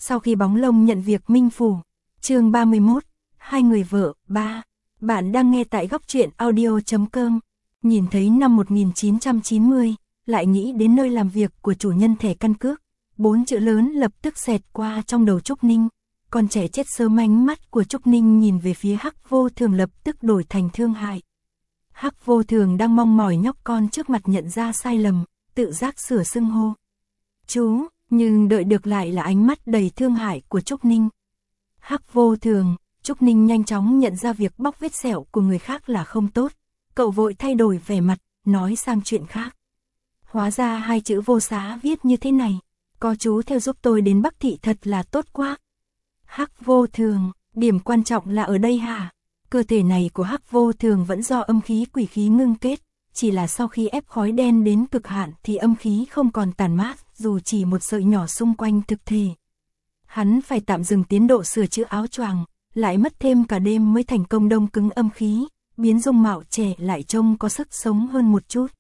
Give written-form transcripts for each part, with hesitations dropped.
Sau khi Bóng Lông nhận việc Minh Phủ. Chương 31, hai người vợ, 3. Bạn đang nghe tại góc truyện audio.com. Nhìn thấy năm 1990, lại nghĩ đến nơi làm việc của chủ nhân thẻ căn cước. 4 chữ lớn lập tức xẹt qua trong đầu Trúc Ninh. Con trẻ chết sớm, ánh mắt của Trúc Ninh nhìn về phía Hắc Vô Thường lập tức đổi thành thương hại. Hắc Vô Thường đang mong mỏi nhóc con trước mặt nhận ra sai lầm, tự giác sửa xưng hô chú, nhưng đợi được lại là ánh mắt đầy thương hại của Trúc Ninh. Hắc Vô Thường, Trúc Ninh nhanh chóng nhận ra việc bóc vết sẹo của người khác là không tốt. Cậu vội thay đổi vẻ mặt, nói sang chuyện khác. Hóa ra hai chữ Vô Xá viết như thế này. Có chú theo giúp tôi đến Bắc Thị thật là tốt quá. Hắc Vô Thường, điểm quan trọng là ở đây hả? Cơ thể này của Hắc Vô Thường vẫn do âm khí quỷ khí ngưng kết. Chỉ là sau khi ép khói đen đến cực hạn thì âm khí không còn tàn mát dù chỉ một sợi nhỏ xung quanh thực thể. Hắn phải tạm dừng tiến độ sửa chữa áo choàng, lại mất thêm cả đêm mới thành công đông cứng âm khí, biến dung mạo trẻ lại trông có sức sống hơn một chút.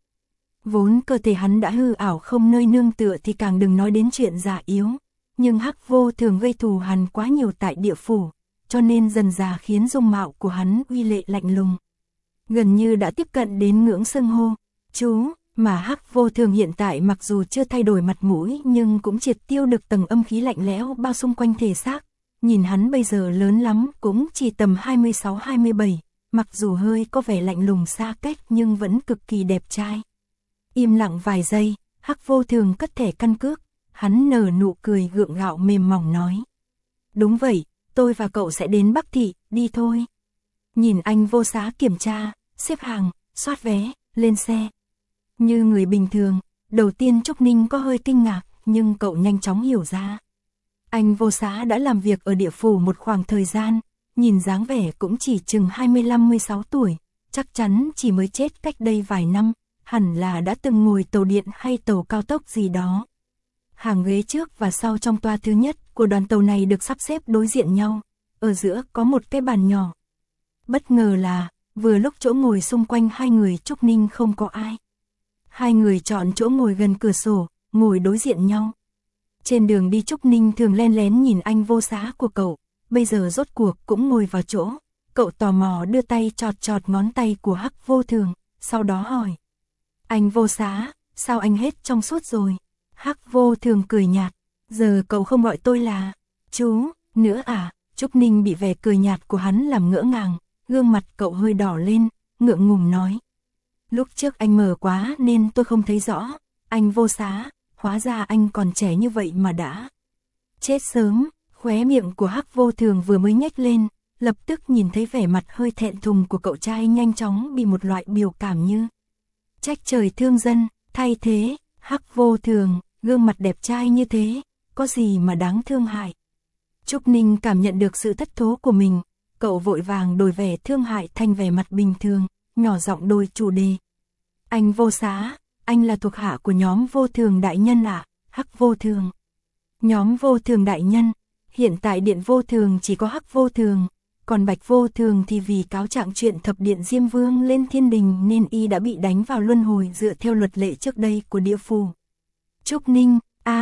Vốn cơ thể hắn đã hư ảo không nơi nương tựa thì càng đừng nói đến chuyện già yếu. Nhưng Hắc Vô Thường gây thù hắn quá nhiều tại địa phủ, cho nên dần dà khiến dung mạo của hắn uy lệ lạnh lùng. Gần như đã tiếp cận đến ngưỡng xưng hô chú, mà Hắc Vô Thường hiện tại mặc dù chưa thay đổi mặt mũi nhưng cũng triệt tiêu được tầng âm khí lạnh lẽo bao xung quanh thể xác. Nhìn hắn bây giờ lớn lắm cũng chỉ tầm 26-27, mặc dù hơi có vẻ lạnh lùng xa cách nhưng vẫn cực kỳ đẹp trai. Im lặng vài giây, Hắc Vô Thường cất thẻ căn cước, hắn nở nụ cười gượng gạo mềm mỏng nói. Đúng vậy, tôi và cậu sẽ đến Bắc Thị, đi thôi. Nhìn anh Vô Xá kiểm tra, xếp hàng, soát vé, lên xe. Như người bình thường, đầu tiên Trúc Ninh có hơi kinh ngạc, nhưng cậu nhanh chóng hiểu ra. Anh Vô Xá đã làm việc ở địa phủ một khoảng thời gian, nhìn dáng vẻ cũng chỉ chừng 25-26 tuổi, chắc chắn chỉ mới chết cách đây vài năm, hẳn là đã từng ngồi tàu điện hay tàu cao tốc gì đó. Hàng ghế trước và sau trong toa thứ nhất của đoàn tàu này được sắp xếp đối diện nhau, ở giữa có một cái bàn nhỏ. Bất ngờ là, vừa lúc chỗ ngồi xung quanh hai người Trúc Ninh không có ai. Hai người chọn chỗ ngồi gần cửa sổ, ngồi đối diện nhau. Trên đường đi Trúc Ninh thường len lén nhìn anh Vô Xá của cậu, bây giờ rốt cuộc cũng ngồi vào chỗ. Cậu tò mò đưa tay chọt chọt ngón tay của Hắc Vô Thường, sau đó hỏi. Anh Vô Xá, sao anh hết trong suốt rồi? Hắc Vô Thường cười nhạt, giờ cậu không gọi tôi là chú nữa à? Trúc Ninh bị vẻ cười nhạt của hắn làm ngỡ ngàng, gương mặt cậu hơi đỏ lên, ngượng ngùng nói. Lúc trước anh mờ quá nên tôi không thấy rõ, anh Vô Xá, hóa ra anh còn trẻ như vậy mà đã chết sớm. Khóe miệng của Hắc Vô Thường vừa mới nhếch lên, lập tức nhìn thấy vẻ mặt hơi thẹn thùng của cậu trai nhanh chóng bị một loại biểu cảm như trách trời thương dân, thay thế. Hắc Vô Thường, gương mặt đẹp trai như thế, có gì mà đáng thương hại. Trúc Ninh cảm nhận được sự thất thố của mình, cậu vội vàng đổi vẻ thương hại thành vẻ mặt bình thường, nhỏ giọng đổi chủ đề. Anh Vô Xá, anh là thuộc hạ của nhóm Vô Thường đại nhân ạ? Hắc Vô Thường. Nhóm Vô Thường đại nhân, hiện tại điện Vô Thường chỉ có Hắc Vô Thường, còn Bạch Vô Thường thì vì cáo trạng chuyện thập điện Diêm Vương lên thiên đình nên y đã bị đánh vào luân hồi dựa theo luật lệ trước đây của địa phủ. Trúc Ninh,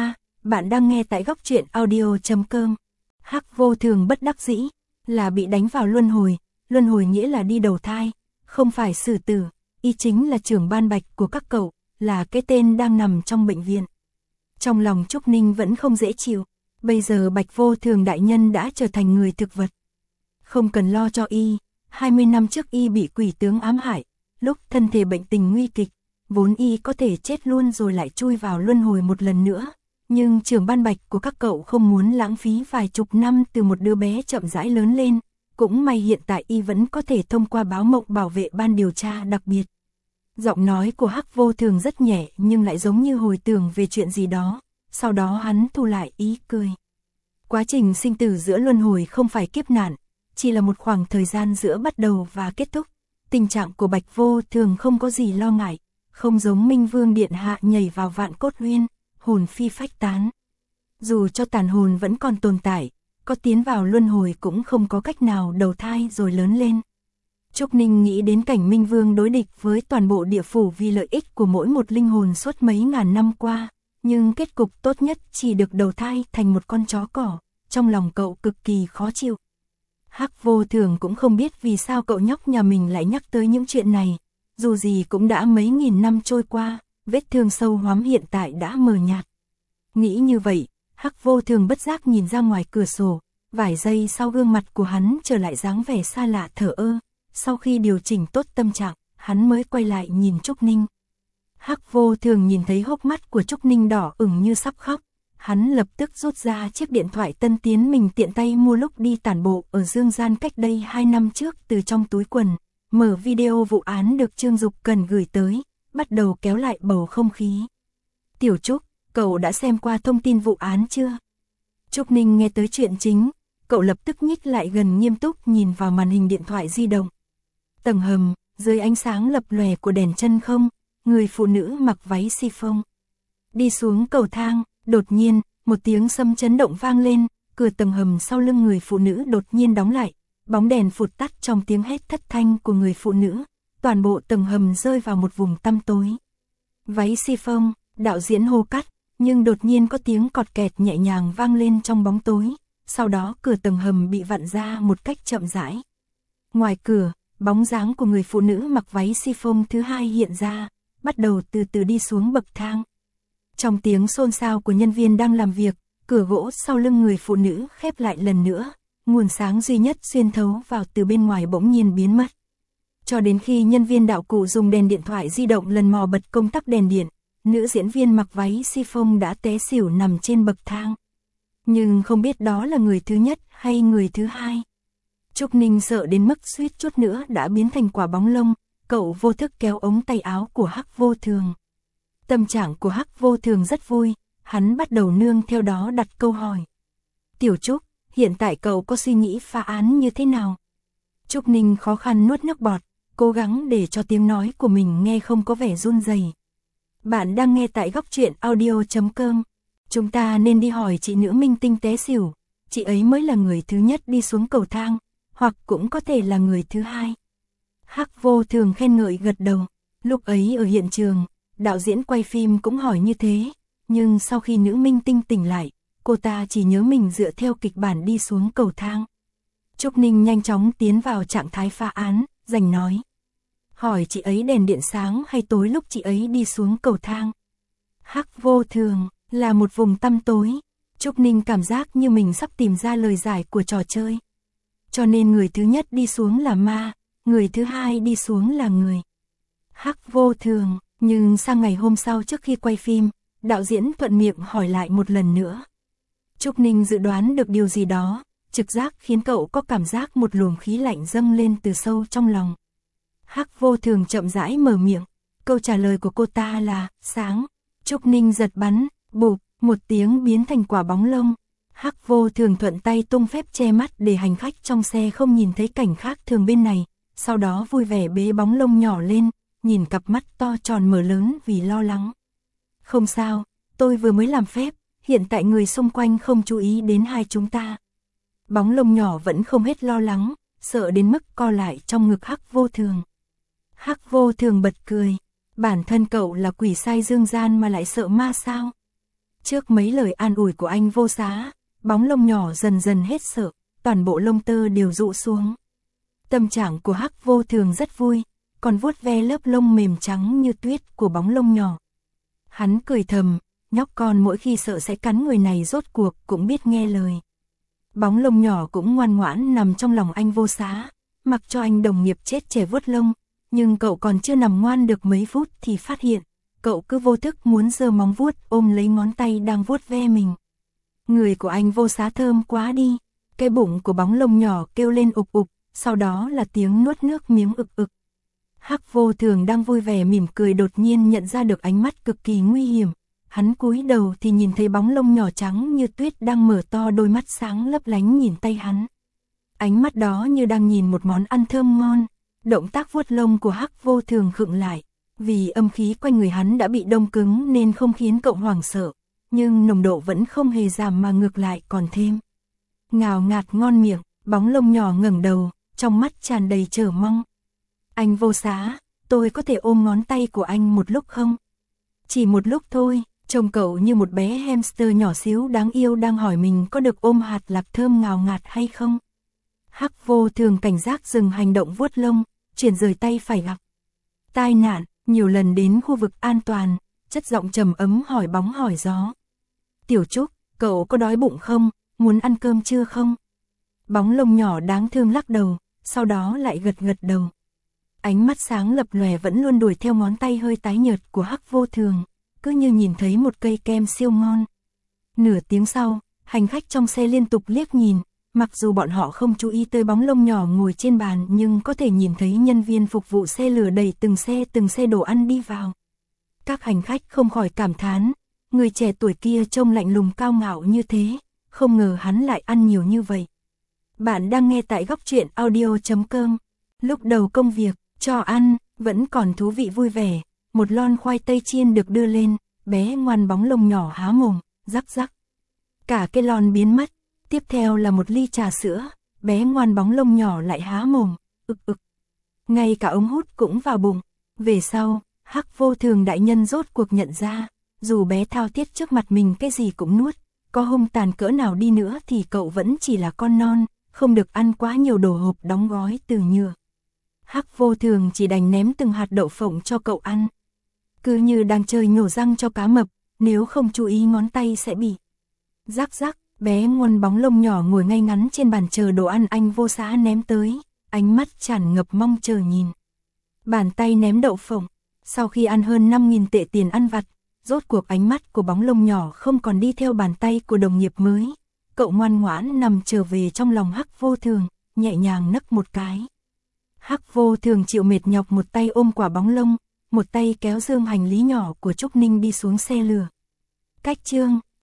bạn đang nghe tại góc truyện audio.com. Hắc Vô Thường bất đắc dĩ, là bị đánh vào luân hồi nghĩa là đi đầu thai, không phải xử tử, y chính là trưởng ban Bạch của các cậu, là cái tên đang nằm trong bệnh viện. Trong lòng Trúc Ninh vẫn không dễ chịu, bây giờ Bạch Vô Thường đại nhân đã trở thành người thực vật. Không cần lo cho y, 20 năm trước y bị quỷ tướng ám hại, lúc thân thể bệnh tình nguy kịch, vốn y có thể chết luôn rồi lại chui vào luân hồi một lần nữa. Nhưng trưởng ban Bạch của các cậu không muốn lãng phí vài chục năm từ một đứa bé chậm rãi lớn lên, cũng may hiện tại y vẫn có thể thông qua báo mộng bảo vệ ban điều tra đặc biệt. Giọng nói của Hắc Vô Thường rất nhẹ nhưng lại giống như hồi tưởng về chuyện gì đó, sau đó hắn thu lại ý cười. Quá trình sinh tử giữa luân hồi không phải kiếp nạn, chỉ là một khoảng thời gian giữa bắt đầu và kết thúc. Tình trạng của Bạch Vô Thường không có gì lo ngại, không giống Minh Vương điện hạ nhảy vào vạn cốt uyên, hồn phi phách tán. Dù cho tàn hồn vẫn còn tồn tại, có tiến vào luân hồi cũng không có cách nào đầu thai rồi lớn lên. Trúc Ninh nghĩ đến cảnh Minh Vương đối địch với toàn bộ địa phủ vì lợi ích của mỗi một linh hồn suốt mấy ngàn năm qua, nhưng kết cục tốt nhất chỉ được đầu thai thành một con chó cỏ, trong lòng cậu cực kỳ khó chịu. Hắc Vô Thường cũng không biết vì sao cậu nhóc nhà mình lại nhắc tới những chuyện này, dù gì cũng đã mấy nghìn năm trôi qua, vết thương sâu hoắm hiện tại đã mờ nhạt. Nghĩ như vậy, Hắc Vô Thường bất giác nhìn ra ngoài cửa sổ, vài giây sau gương mặt của hắn trở lại dáng vẻ xa lạ thờ ơ, sau khi điều chỉnh tốt tâm trạng, hắn mới quay lại nhìn Trúc Ninh. Hắc Vô Thường nhìn thấy hốc mắt của Trúc Ninh đỏ ửng như sắp khóc, hắn lập tức rút ra chiếc điện thoại tân tiến mình tiện tay mua lúc đi tản bộ ở Dương Gian cách đây 2 năm trước từ trong túi quần, mở video vụ án được Trương Dục Cần gửi tới, bắt đầu kéo lại bầu không khí. Tiểu Trúc, cậu đã xem qua thông tin vụ án chưa? Trúc Ninh nghe tới chuyện chính, cậu lập tức nhích lại gần nghiêm túc nhìn vào màn hình điện thoại di động. Tầng hầm, dưới ánh sáng lập lòe của đèn chân không, người phụ nữ mặc váy chiffon đi xuống cầu thang, đột nhiên, một tiếng sấm chấn động vang lên, cửa tầng hầm sau lưng người phụ nữ đột nhiên đóng lại, bóng đèn phụt tắt trong tiếng hét thất thanh của người phụ nữ, toàn bộ tầng hầm rơi vào một vùng tăm tối. Váy chiffon, đạo diễn hô cắt, nhưng đột nhiên có tiếng cọt kẹt nhẹ nhàng vang lên trong bóng tối, sau đó cửa tầng hầm bị vặn ra một cách chậm rãi. Ngoài cửa, bóng dáng của người phụ nữ mặc váy chiffon thứ hai hiện ra, bắt đầu từ từ đi xuống bậc thang. Trong tiếng xôn xao của nhân viên đang làm việc, cửa gỗ sau lưng người phụ nữ khép lại lần nữa, nguồn sáng duy nhất xuyên thấu vào từ bên ngoài bỗng nhiên biến mất. Cho đến khi nhân viên đạo cụ dùng đèn điện thoại di động lần mò bật công tắc đèn điện, nữ diễn viên mặc váy chiffon đã té xỉu nằm trên bậc thang. Nhưng không biết đó là người thứ nhất hay người thứ hai. Trúc Ninh sợ đến mức suýt chút nữa đã biến thành quả bóng lông, cậu vô thức kéo ống tay áo của Hắc Vô Thường. Tâm trạng của Hắc Vô Thường rất vui, hắn bắt đầu nương theo đó đặt câu hỏi. Tiểu Trúc, hiện tại cậu có suy nghĩ phá án như thế nào? Trúc Ninh khó khăn nuốt nước bọt, cố gắng để cho tiếng nói của mình nghe không có vẻ run rẩy. Bạn đang nghe tại Góc Truyện Audio.com. Chúng ta nên đi hỏi chị nữ minh tinh té xỉu, chị ấy mới là người thứ nhất đi xuống cầu thang, hoặc cũng có thể là người thứ hai. Hắc Vô Thường khen ngợi gật đầu, lúc ấy ở hiện trường, đạo diễn quay phim cũng hỏi như thế, nhưng sau khi nữ minh tinh tỉnh lại, cô ta chỉ nhớ mình dựa theo kịch bản đi xuống cầu thang. Trúc Ninh nhanh chóng tiến vào trạng thái phá án, rành nói. Hỏi chị ấy đèn điện sáng hay tối lúc chị ấy đi xuống cầu thang. Hắc Vô Thường, là một vùng tăm tối. Trúc Ninh cảm giác như mình sắp tìm ra lời giải của trò chơi. Cho nên người thứ nhất đi xuống là ma, người thứ hai đi xuống là người. Hắc Vô Thường, nhưng sang ngày hôm sau trước khi quay phim, đạo diễn thuận miệng hỏi lại một lần nữa. Trúc Ninh dự đoán được điều gì đó, trực giác khiến cậu có cảm giác một luồng khí lạnh dâng lên từ sâu trong lòng. Hắc Vô Thường chậm rãi mở miệng, câu trả lời của cô ta là sáng. Trúc Ninh giật bắn, bụp, một tiếng biến thành quả bóng lông. Hắc Vô Thường thuận tay tung phép che mắt để hành khách trong xe không nhìn thấy cảnh khác thường bên này, sau đó vui vẻ bế bóng lông nhỏ lên, nhìn cặp mắt to tròn mở lớn vì lo lắng. Không sao, tôi vừa mới làm phép, hiện tại người xung quanh không chú ý đến hai chúng ta. Bóng lông nhỏ vẫn không hết lo lắng, sợ đến mức co lại trong ngực Hắc Vô Thường. Hắc Vô Thường bật cười, bản thân cậu là quỷ sai dương gian mà lại sợ ma sao? Trước mấy lời an ủi của anh Vô Giá, bóng lông nhỏ dần dần hết sợ, toàn bộ lông tơ đều rụ xuống. Tâm trạng của Hắc Vô Thường rất vui, còn vuốt ve lớp lông mềm trắng như tuyết của bóng lông nhỏ. Hắn cười thầm, nhóc con mỗi khi sợ sẽ cắn người này rốt cuộc cũng biết nghe lời. Bóng lông nhỏ cũng ngoan ngoãn nằm trong lòng anh Vô Giá, mặc cho anh đồng nghiệp chết trẻ vuốt lông, nhưng cậu còn chưa nằm ngoan được mấy phút thì phát hiện, cậu cứ vô thức muốn giơ móng vuốt ôm lấy ngón tay đang vuốt ve mình. Người của anh Vô Giá thơm quá đi, cái bụng của bóng lông nhỏ kêu lên ục ục, sau đó là tiếng nuốt nước miếng ực ực. Hắc Vô Thường đang vui vẻ mỉm cười đột nhiên nhận ra được ánh mắt cực kỳ nguy hiểm. Hắn cúi đầu thì nhìn thấy bóng lông nhỏ trắng như tuyết đang mở to đôi mắt sáng lấp lánh nhìn tay hắn. Ánh mắt đó như đang nhìn một món ăn thơm ngon. Động tác vuốt lông của Hắc Vô Thường khựng lại, vì âm khí quanh người hắn đã bị đông cứng nên không khiến cậu hoảng sợ, nhưng nồng độ vẫn không hề giảm mà ngược lại còn thêm. Ngào ngạt ngon miệng, bóng lông nhỏ ngẩng đầu, trong mắt tràn đầy chờ mong. Anh Vô Giá, tôi có thể ôm ngón tay của anh một lúc không? Chỉ một lúc thôi, Trông cậu như một bé hamster nhỏ xíu đáng yêu đang hỏi mình có được ôm hạt lạc thơm ngào ngạt hay không. Hắc Vô Thường cảnh giác dừng hành động vuốt lông, chuyển rời tay phải gặp tai nạn, nhiều lần đến khu vực an toàn, chất giọng trầm ấm hỏi bóng hỏi gió. Tiểu Trúc, cậu có đói bụng không, muốn ăn cơm chưa không? Bóng lông nhỏ đáng thương lắc đầu, sau đó lại gật gật đầu. Ánh mắt sáng lập lòe vẫn luôn đuổi theo ngón tay hơi tái nhợt của Hắc Vô Thường, cứ như nhìn thấy một cây kem siêu ngon. Nửa tiếng sau, hành khách trong xe liên tục liếc nhìn, mặc dù bọn họ không chú ý tới bóng lông nhỏ ngồi trên bàn nhưng có thể nhìn thấy nhân viên phục vụ xe lửa đẩy từng xe đồ ăn đi vào. Các hành khách không khỏi cảm thán, người trẻ tuổi kia trông lạnh lùng cao ngạo như thế, không ngờ hắn lại ăn nhiều như vậy. Bạn đang nghe tại góc truyện audio.com. Lúc đầu công việc, cho ăn, vẫn còn thú vị vui vẻ, một lon khoai tây chiên được đưa lên, bé ngoan bóng lông nhỏ há mồm, rắc rắc. Cả cái lon biến mất, tiếp theo là một ly trà sữa, bé ngoan bóng lông nhỏ lại há mồm, ực ực. Ngay cả ống hút cũng vào bụng. Về sau, Hắc Vô Thường đại nhân rốt cuộc nhận ra, dù bé thao thiết trước mặt mình cái gì cũng nuốt, có hung tàn cỡ nào đi nữa thì cậu vẫn chỉ là con non, không được ăn quá nhiều đồ hộp đóng gói từ nhựa. Hắc Vô Thường chỉ đành ném từng hạt đậu phộng cho cậu ăn. Cứ như đang chơi nhổ răng cho cá mập, nếu không chú ý ngón tay sẽ bị. Rắc rắc, bé ngoan bóng lông nhỏ ngồi ngay ngắn trên bàn chờ đồ ăn anh Vô Xã ném tới, ánh mắt tràn ngập mong chờ nhìn. Bàn tay ném đậu phộng, sau khi ăn hơn 5.000 tệ tiền ăn vặt, rốt cuộc ánh mắt của bóng lông nhỏ không còn đi theo bàn tay của đồng nghiệp mới. Cậu ngoan ngoãn nằm trở về trong lòng Hắc Vô Thường, nhẹ nhàng nấc một cái. Hắc Vô Thường chịu mệt nhọc một tay ôm quả bóng lông, một tay kéo dương hành lý nhỏ của Trúc Ninh đi xuống xe lửa. Cách chương